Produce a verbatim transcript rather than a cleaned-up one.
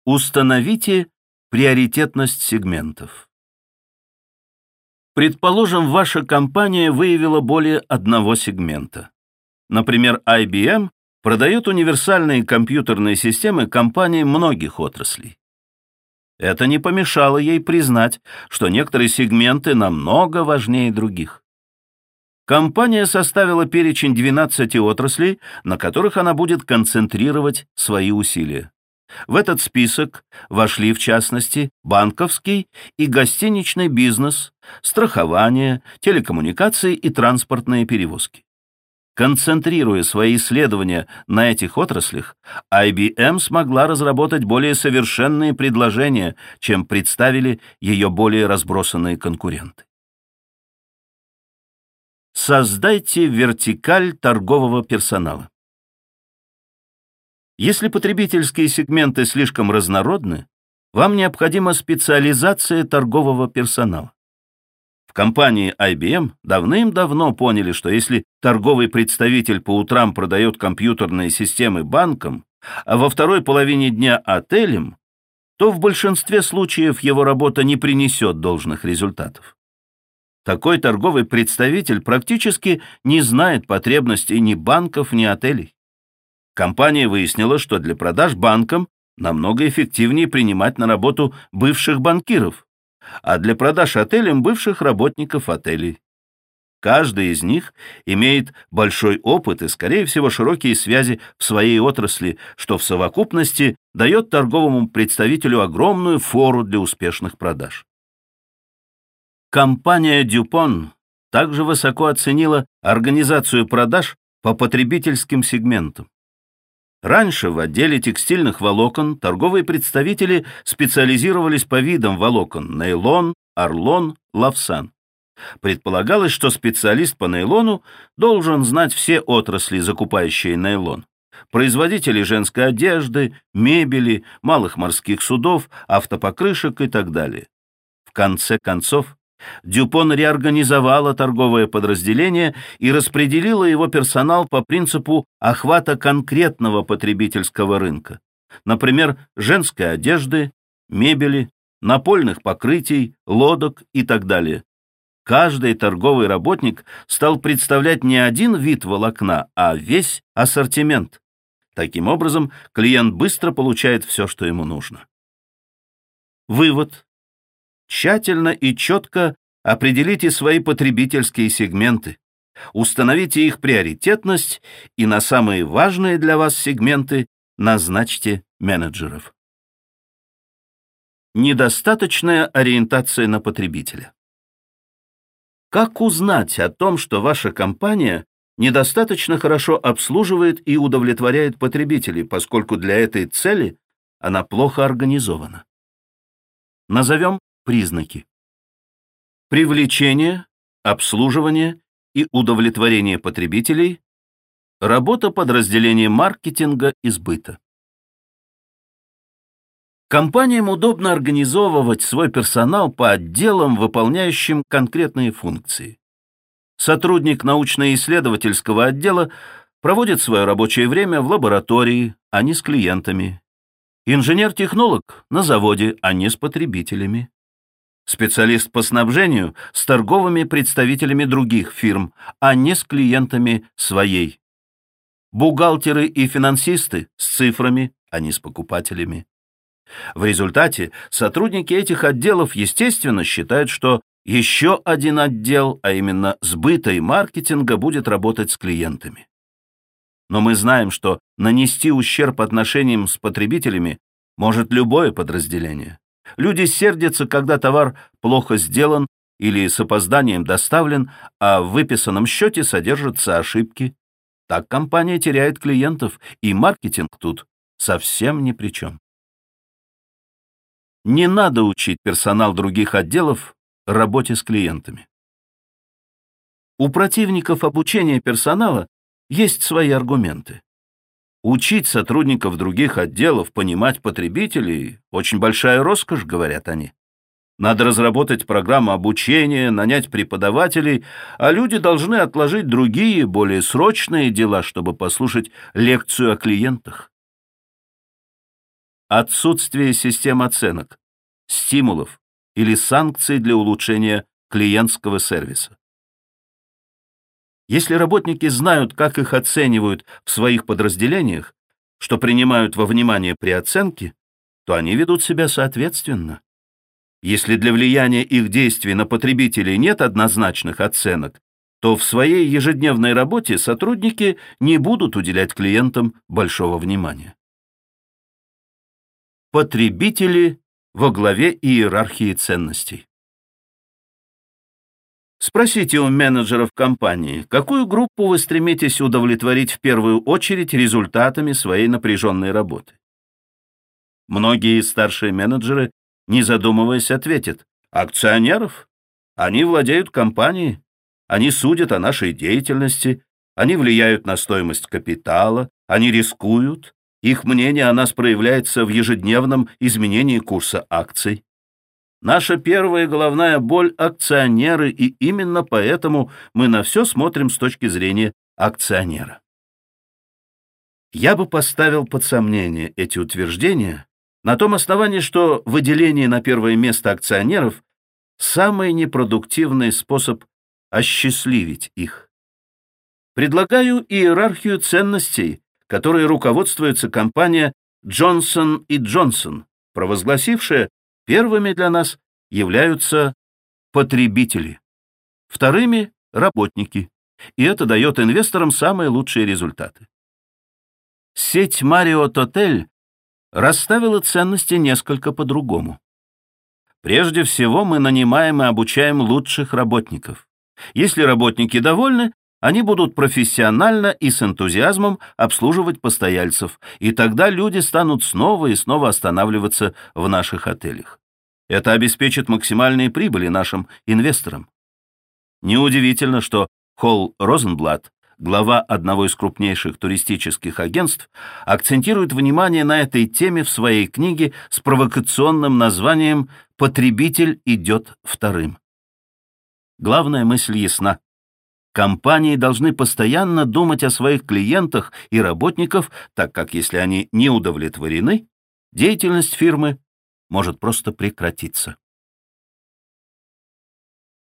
Установите приоритетность сегментов. Предположим, ваша компания выявила более одного сегмента. Например, ай би эм продает универсальные компьютерные системы компаниям многих отраслей. Это не помешало ей признать, что некоторые сегменты намного важнее других. Компания составила перечень двенадцати отраслей, на которых она будет концентрировать свои усилия. В этот список вошли, в частности, банковский и гостиничный бизнес, страхование, телекоммуникации и транспортные перевозки. Концентрируя свои исследования на этих отраслях, ай би эм смогла разработать более совершенные предложения, чем представили ее более разбросанные конкуренты. Создайте вертикаль торгового персонала. Если потребительские сегменты слишком разнородны, вам необходима специализация торгового персонала. В компании ай би эм давным-давно поняли, что если торговый представитель по утрам продает компьютерные системы банкам, а во второй половине дня отелям, то в большинстве случаев его работа не принесет должных результатов. Такой торговый представитель практически не знает потребностей ни банков, ни отелей. Компания выяснила, что для продаж банкам намного эффективнее принимать на работу бывших банкиров, а для продаж отелям бывших работников отелей. Каждый из них имеет большой опыт и, скорее всего, широкие связи в своей отрасли, что в совокупности дает торговому представителю огромную фору для успешных продаж. Компания Dupont также высоко оценила организацию продаж по потребительским сегментам. Раньше в отделе текстильных волокон торговые представители специализировались по видам волокон: нейлон, орлон, лавсан. Предполагалось, что специалист по нейлону должен знать все отрасли, закупающие нейлон: производители женской одежды, мебели, малых морских судов, автопокрышек и так далее. В конце концов, Дюпон реорганизовала торговое подразделение и распределила его персонал по принципу охвата конкретного потребительского рынка, например, женской одежды, мебели, напольных покрытий, лодок и так далее. Каждый торговый работник стал представлять не один вид волокна, а весь ассортимент. Таким образом, клиент быстро получает все, что ему нужно. Вывод. Тщательно и четко определите свои потребительские сегменты, установите их приоритетность и на самые важные для вас сегменты назначьте менеджеров. Недостаточная ориентация на потребителя. Как узнать о том, что ваша компания недостаточно хорошо обслуживает и удовлетворяет потребителей, поскольку для этой цели она плохо организована? Назовем признаки. Привлечение, обслуживание и удовлетворение потребителей, работа подразделения маркетинга и сбыта. Компаниям удобно организовывать свой персонал по отделам, выполняющим конкретные функции. Сотрудник научно-исследовательского отдела проводит свое рабочее время в лаборатории, а не с клиентами. Инженер-технолог на заводе, а не с потребителями. Специалист по снабжению с торговыми представителями других фирм, а не с клиентами своей. Бухгалтеры и финансисты с цифрами, а не с покупателями. В результате сотрудники этих отделов, естественно, считают, что еще один отдел, а именно сбыта и маркетинга, будет работать с клиентами. Но мы знаем, что нанести ущерб отношениям с потребителями может любое подразделение. Люди сердятся, когда товар плохо сделан или с опозданием доставлен, а в выписанном счете содержатся ошибки. Так компания теряет клиентов, и маркетинг тут совсем ни при чем. Не надо учить персонал других отделов работе с клиентами. У противников обучения персонала есть свои аргументы. Учить сотрудников других отделов понимать потребителей – очень большая роскошь, говорят они. Надо разработать программу обучения, нанять преподавателей, а люди должны отложить другие, более срочные дела, чтобы послушать лекцию о клиентах. отсутствие систем оценок, стимулов или санкций для улучшения клиентского сервиса. Если работники знают, как их оценивают в своих подразделениях, что принимают во внимание при оценке, то они ведут себя соответственно. Если для влияния их действий на потребителей нет однозначных оценок, то в своей ежедневной работе сотрудники не будут уделять клиентам большого внимания. Потребители во главе иерархии ценностей. Спросите у менеджеров компании, какую группу вы стремитесь удовлетворить в первую очередь результатами своей напряженной работы. Многие старшие менеджеры, не задумываясь, ответят: акционеров. Они владеют компанией, они судят о нашей деятельности, они влияют на стоимость капитала, они рискуют, их мнение о нас проявляется в ежедневном изменении курса акций. Наша первая головная боль — акционеры, и именно поэтому мы на все смотрим с точки зрения акционера. Я бы поставил под сомнение эти утверждения на том основании, что выделение на первое место акционеров — самый непродуктивный способ осчастливить их. Предлагаю иерархию ценностей, которой руководствуется компания Джонсон и Джонсон, провозгласившая: первыми для нас являются потребители, вторыми — работники, и это дает инвесторам самые лучшие результаты. Сеть Marriott Hotel расставила ценности несколько по-другому. Прежде всего, мы нанимаем и обучаем лучших работников. Если работники довольны, они будут профессионально и с энтузиазмом обслуживать постояльцев, и тогда люди станут снова и снова останавливаться в наших отелях. Это обеспечит максимальные прибыли нашим инвесторам. Неудивительно, что Холл Розенблат, глава одного из крупнейших туристических агентств, акцентирует внимание на этой теме в своей книге с провокационным названием «Потребитель идет вторым». Главная мысль ясна. Компании должны постоянно думать о своих клиентах и работниках, так как если они не удовлетворены, деятельность фирмы может просто прекратиться.